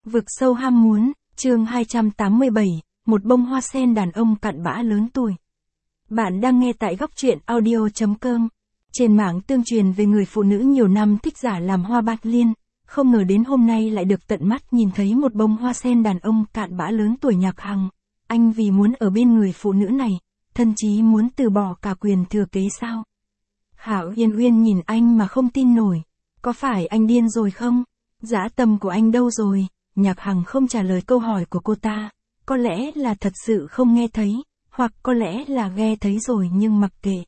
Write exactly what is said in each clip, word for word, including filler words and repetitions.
Vực sâu ham muốn, chương hai trăm tám mươi bảy, một bông hoa sen đàn ông cặn bã lớn tuổi. Bạn đang nghe tại góc truyện audio chấm com. Trên mạng tương truyền về người phụ nữ nhiều năm thích giả làm hoa bạc liên, không ngờ đến hôm nay lại được tận mắt nhìn thấy một bông hoa sen đàn ông cạn bã lớn tuổi Nhạc Hằng. Anh vì muốn ở bên người phụ nữ này, thậm chí muốn từ bỏ cả quyền thừa kế sao? Hạo Yên Uyên nhìn anh mà không tin nổi. Có phải anh điên rồi không? Dã tâm của anh đâu rồi? Nhạc Hằng không trả lời câu hỏi của cô ta. Có lẽ là thật sự không nghe thấy, hoặc có lẽ là nghe thấy rồi nhưng mặc kệ.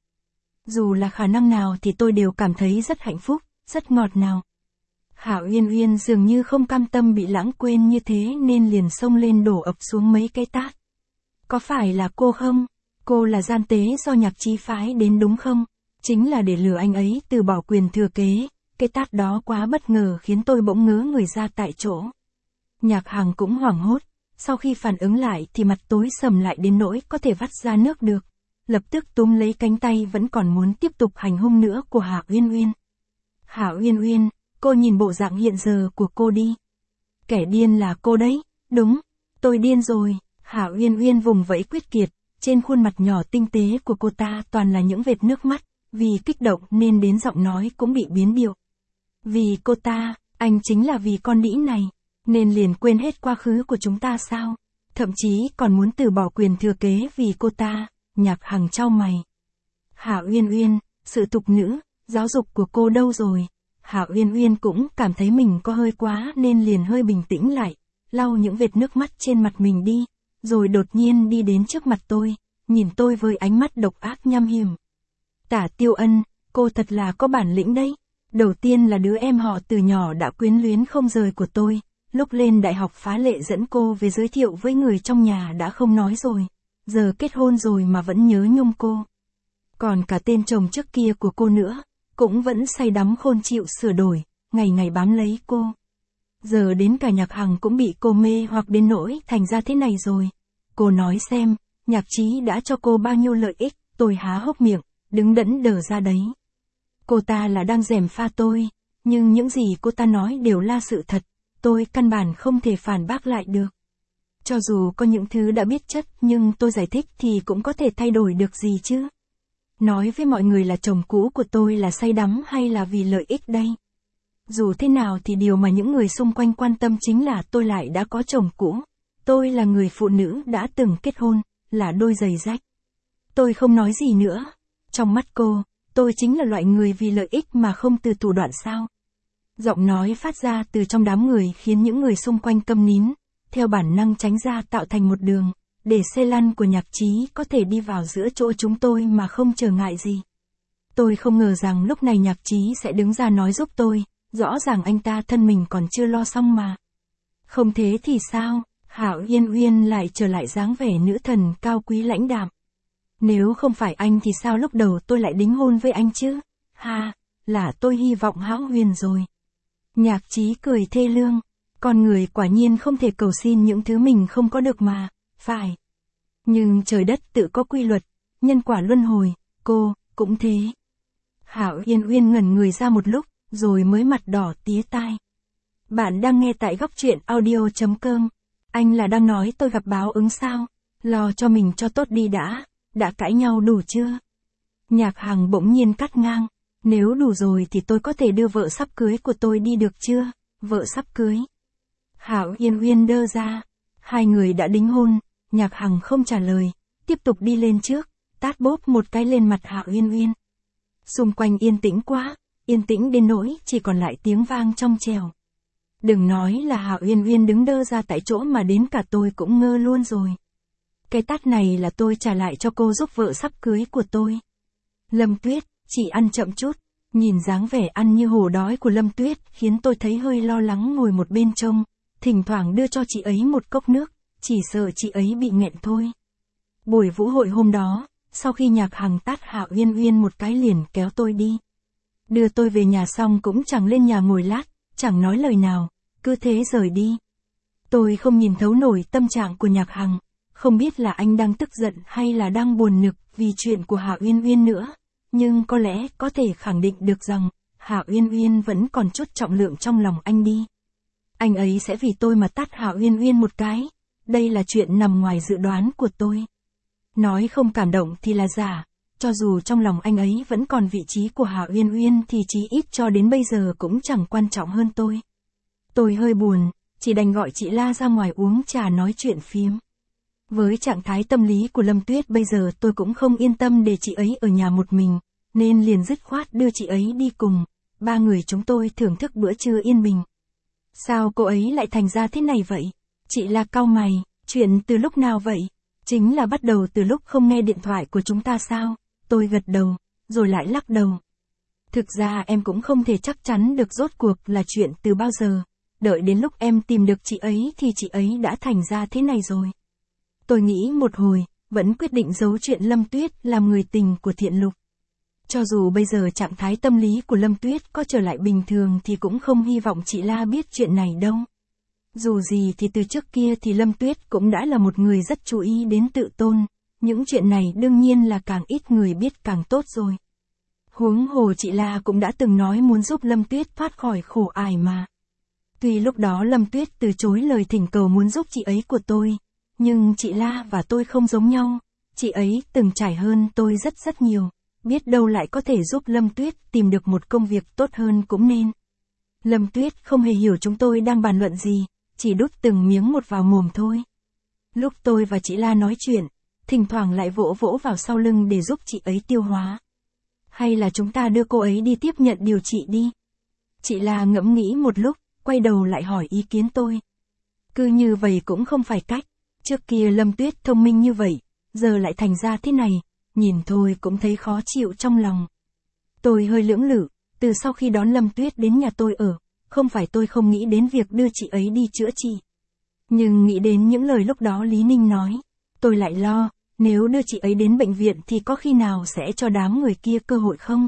Dù là khả năng nào thì tôi đều cảm thấy rất hạnh phúc, rất ngọt ngào. Hạo Yên Uyên dường như không cam tâm bị lãng quên như thế nên liền xông lên đổ ập xuống mấy cái tát. Có phải là cô không? Cô là gian tế do Nhạc Chí phái đến đúng không? Chính là để lừa anh ấy từ bỏ quyền thừa kế. Cái tát đó quá bất ngờ khiến tôi bỗng ngớ người ra tại chỗ. Nhạc Hằng cũng hoảng hốt. Sau khi phản ứng lại thì mặt tối sầm lại đến nỗi có thể vắt ra nước được. Lập tức túm lấy cánh tay vẫn còn muốn tiếp tục hành hung nữa của Hạo Yên Uyên. Hạo Yên Uyên, cô nhìn bộ dạng hiện giờ của cô đi. Kẻ điên là cô đấy, đúng, tôi điên rồi. Hạo Yên Uyên vùng vẫy quyết kiệt, trên khuôn mặt nhỏ tinh tế của cô ta toàn là những vệt nước mắt, vì kích động nên đến giọng nói cũng bị biến điệu. Vì cô ta, anh chính là vì con đĩ này, nên liền quên hết quá khứ của chúng ta sao? Thậm chí còn muốn từ bỏ quyền thừa kế vì cô ta. Nhạc Hằng chau mày. Hạo Uyên Uyên, sự tục nữ, giáo dục của cô đâu rồi? Hạo Uyên Uyên cũng cảm thấy mình có hơi quá nên liền hơi bình tĩnh lại, lau những vệt nước mắt trên mặt mình đi, rồi đột nhiên đi đến trước mặt tôi, nhìn tôi với ánh mắt độc ác nham hiểm. Tả Tiêu Ân, cô thật là có bản lĩnh đấy. Đầu tiên là đứa em họ từ nhỏ đã quyến luyến không rời của tôi, lúc lên đại học phá lệ dẫn cô về giới thiệu với người trong nhà đã không nói rồi. Giờ kết hôn rồi mà vẫn nhớ nhung cô. Còn cả tên chồng trước kia của cô nữa, cũng vẫn say đắm khôn chịu sửa đổi, ngày ngày bám lấy cô. Giờ đến cả Nhạc Hằng cũng bị cô mê hoặc đến nỗi thành ra thế này rồi. Cô nói xem, Nhạc Chí đã cho cô bao nhiêu lợi ích, tôi há hốc miệng, đứng đẫn đờ ra đấy. Cô ta là đang gièm pha tôi, nhưng những gì cô ta nói đều là sự thật, tôi căn bản không thể phản bác lại được. Cho dù có những thứ đã biết chất nhưng tôi giải thích thì cũng có thể thay đổi được gì chứ. Nói với mọi người là chồng cũ của tôi là say đắm hay là vì lợi ích đây. Dù thế nào thì điều mà những người xung quanh quan tâm chính là tôi lại đã có chồng cũ. Tôi là người phụ nữ đã từng kết hôn, là đôi giày rách. Tôi không nói gì nữa. Trong mắt cô, tôi chính là loại người vì lợi ích mà không từ thủ đoạn sao. Giọng nói phát ra từ trong đám người khiến những người xung quanh câm nín. Theo bản năng tránh ra tạo thành một đường, để xe lăn của Nhạc Chí có thể đi vào giữa chỗ chúng tôi mà không trở ngại gì. Tôi không ngờ rằng lúc này Nhạc Chí sẽ đứng ra nói giúp tôi, rõ ràng anh ta thân mình còn chưa lo xong mà. Không thế thì sao, Hạo Yên Uyên lại trở lại dáng vẻ nữ thần cao quý lãnh đạm. Nếu không phải anh thì sao lúc đầu tôi lại đính hôn với anh chứ? Ha, là tôi hy vọng hão huyền rồi. Nhạc Chí cười thê lương. Con người quả nhiên không thể cầu xin những thứ mình không có được mà, phải. Nhưng trời đất tự có quy luật, nhân quả luân hồi, cô, cũng thế. Hạo Yên Uyên ngẩn người ra một lúc, rồi mới mặt đỏ tía tai. Bạn đang nghe tại góc truyện audio chấm com. Anh là đang nói tôi gặp báo ứng sao? Lo cho mình cho tốt đi đã, đã cãi nhau đủ chưa? Nhạc Hằng bỗng nhiên cắt ngang. Nếu đủ rồi thì tôi có thể đưa vợ sắp cưới của tôi đi được chưa? Vợ sắp cưới. Hạo Yên Uyên đơ ra. Hai người đã đính hôn, Nhạc Hằng không trả lời, tiếp tục đi lên trước, tát bốp một cái lên mặt Hạo Yên Uyên. Xung quanh yên tĩnh quá, yên tĩnh đến nỗi chỉ còn lại tiếng vang trong trèo. Đừng nói là Hạo Yên Uyên đứng đơ ra tại chỗ mà đến cả tôi cũng ngơ luôn rồi. Cái tát này là tôi trả lại cho cô giúp vợ sắp cưới của tôi. Lâm Tuyết, chỉ ăn chậm chút. Nhìn dáng vẻ ăn như hổ đói của Lâm Tuyết khiến tôi thấy hơi lo lắng ngồi một bên trông. Thỉnh thoảng đưa cho chị ấy một cốc nước, chỉ sợ chị ấy bị nghẹn thôi. Buổi vũ hội hôm đó, sau khi Nhạc Hằng tát Hạo Yên Uyên một cái liền kéo tôi đi. Đưa tôi về nhà xong cũng chẳng lên nhà ngồi lát, chẳng nói lời nào, cứ thế rời đi. Tôi không nhìn thấu nổi tâm trạng của Nhạc Hằng, không biết là anh đang tức giận hay là đang buồn nực vì chuyện của Hạo Yên Uyên nữa, nhưng có lẽ có thể khẳng định được rằng, Hạo Yên Uyên vẫn còn chút trọng lượng trong lòng anh đi. Anh ấy sẽ vì tôi mà tát Hạ Uyên Uyên một cái. Đây là chuyện nằm ngoài dự đoán của tôi. Nói không cảm động thì là giả. Cho dù trong lòng anh ấy vẫn còn vị trí của Hạ Uyên Uyên thì chí ít cho đến bây giờ cũng chẳng quan trọng hơn tôi. Tôi hơi buồn, chỉ đành gọi chị La ra ngoài uống trà nói chuyện phiếm. Với trạng thái tâm lý của Lâm Tuyết bây giờ tôi cũng không yên tâm để chị ấy ở nhà một mình, nên liền dứt khoát đưa chị ấy đi cùng. Ba người chúng tôi thưởng thức bữa trưa yên bình. Sao cô ấy lại thành ra thế này vậy? Chị La cau mày, chuyện từ lúc nào vậy? Chính là bắt đầu từ lúc không nghe điện thoại của chúng ta sao? Tôi gật đầu, rồi lại lắc đầu. Thực ra em cũng không thể chắc chắn được rốt cuộc là chuyện từ bao giờ. Đợi đến lúc em tìm được chị ấy thì chị ấy đã thành ra thế này rồi. Tôi nghĩ một hồi, vẫn quyết định giấu chuyện Lâm Tuyết làm người tình của Thiện Lục. Cho dù bây giờ trạng thái tâm lý của Lâm Tuyết có trở lại bình thường thì cũng không hy vọng chị La biết chuyện này đâu. Dù gì thì từ trước kia thì Lâm Tuyết cũng đã là một người rất chú ý đến tự tôn. Những chuyện này đương nhiên là càng ít người biết càng tốt rồi. Huống hồ chị La cũng đã từng nói muốn giúp Lâm Tuyết thoát khỏi khổ ải mà. Tuy lúc đó Lâm Tuyết từ chối lời thỉnh cầu muốn giúp chị ấy của tôi, nhưng chị La và tôi không giống nhau. Chị ấy từng trải hơn tôi rất rất nhiều, biết đâu lại có thể giúp Lâm Tuyết tìm được một công việc tốt hơn cũng nên. Lâm Tuyết không hề hiểu chúng tôi đang bàn luận gì, chỉ đút từng miếng một vào mồm thôi. Lúc tôi và chị La nói chuyện, thỉnh thoảng lại vỗ vỗ vào sau lưng để giúp chị ấy tiêu hóa. Hay là chúng ta đưa cô ấy đi tiếp nhận điều trị đi? Chị La ngẫm nghĩ một lúc, quay đầu lại hỏi ý kiến tôi. Cứ như vậy cũng không phải cách. Trước kia Lâm Tuyết thông minh như vậy, giờ lại thành ra thế này, nhìn thôi cũng thấy khó chịu trong lòng. Tôi hơi lưỡng lự, từ sau khi đón Lâm Tuyết đến nhà tôi ở, không phải tôi không nghĩ đến việc đưa chị ấy đi chữa trị. Nhưng nghĩ đến những lời lúc đó Lý Ninh nói, tôi lại lo, nếu đưa chị ấy đến bệnh viện thì có khi nào sẽ cho đám người kia cơ hội không?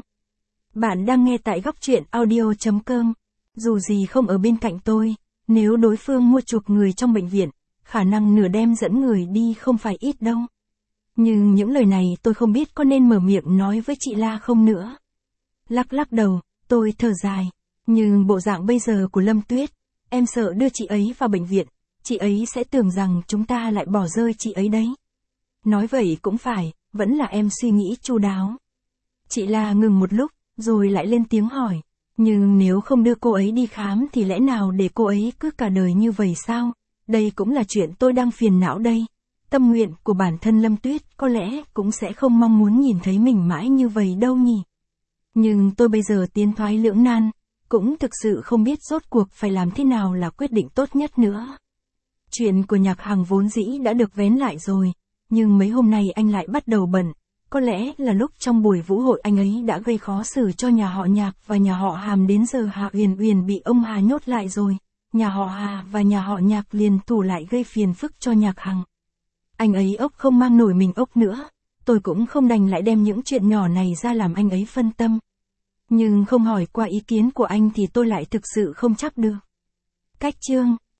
Bạn đang nghe tại góc truyện audio chấm com. Dù gì không ở bên cạnh tôi, nếu đối phương mua chuộc người trong bệnh viện, khả năng nửa đêm dẫn người đi không phải ít đâu. Nhưng những lời này tôi không biết có nên mở miệng nói với chị La không nữa. Lắc lắc đầu, tôi thở dài. Nhưng bộ dạng bây giờ của Lâm Tuyết, em sợ đưa chị ấy vào bệnh viện, chị ấy sẽ tưởng rằng chúng ta lại bỏ rơi chị ấy đấy. Nói vậy cũng phải, vẫn là em suy nghĩ chu đáo. Chị La ngừng một lúc, rồi lại lên tiếng hỏi. Nhưng nếu không đưa cô ấy đi khám thì lẽ nào để cô ấy cứ cả đời như vậy sao? Đây cũng là chuyện tôi đang phiền não đây. Tâm nguyện của bản thân Lâm Tuyết có lẽ cũng sẽ không mong muốn nhìn thấy mình mãi như vậy đâu nhỉ. Nhưng tôi bây giờ tiến thoái lưỡng nan, cũng thực sự không biết rốt cuộc phải làm thế nào là quyết định tốt nhất nữa. Chuyện của Nhạc Hằng vốn dĩ đã được vén lại rồi, nhưng mấy hôm nay anh lại bắt đầu bận. Có lẽ là lúc trong buổi vũ hội anh ấy đã gây khó xử cho nhà họ Nhạc và nhà họ Hàm, đến giờ Hạ Uyển Uyển bị ông Hà nhốt lại rồi. Nhà họ Hà và nhà họ Nhạc liền thủ lại gây phiền phức cho Nhạc Hằng. Anh ấy ốc không mang nổi mình ốc nữa, tôi cũng không đành lại đem những chuyện nhỏ này ra làm anh ấy phân tâm. Nhưng không hỏi qua ý kiến của anh thì tôi lại thực sự không chắc được. Cách chương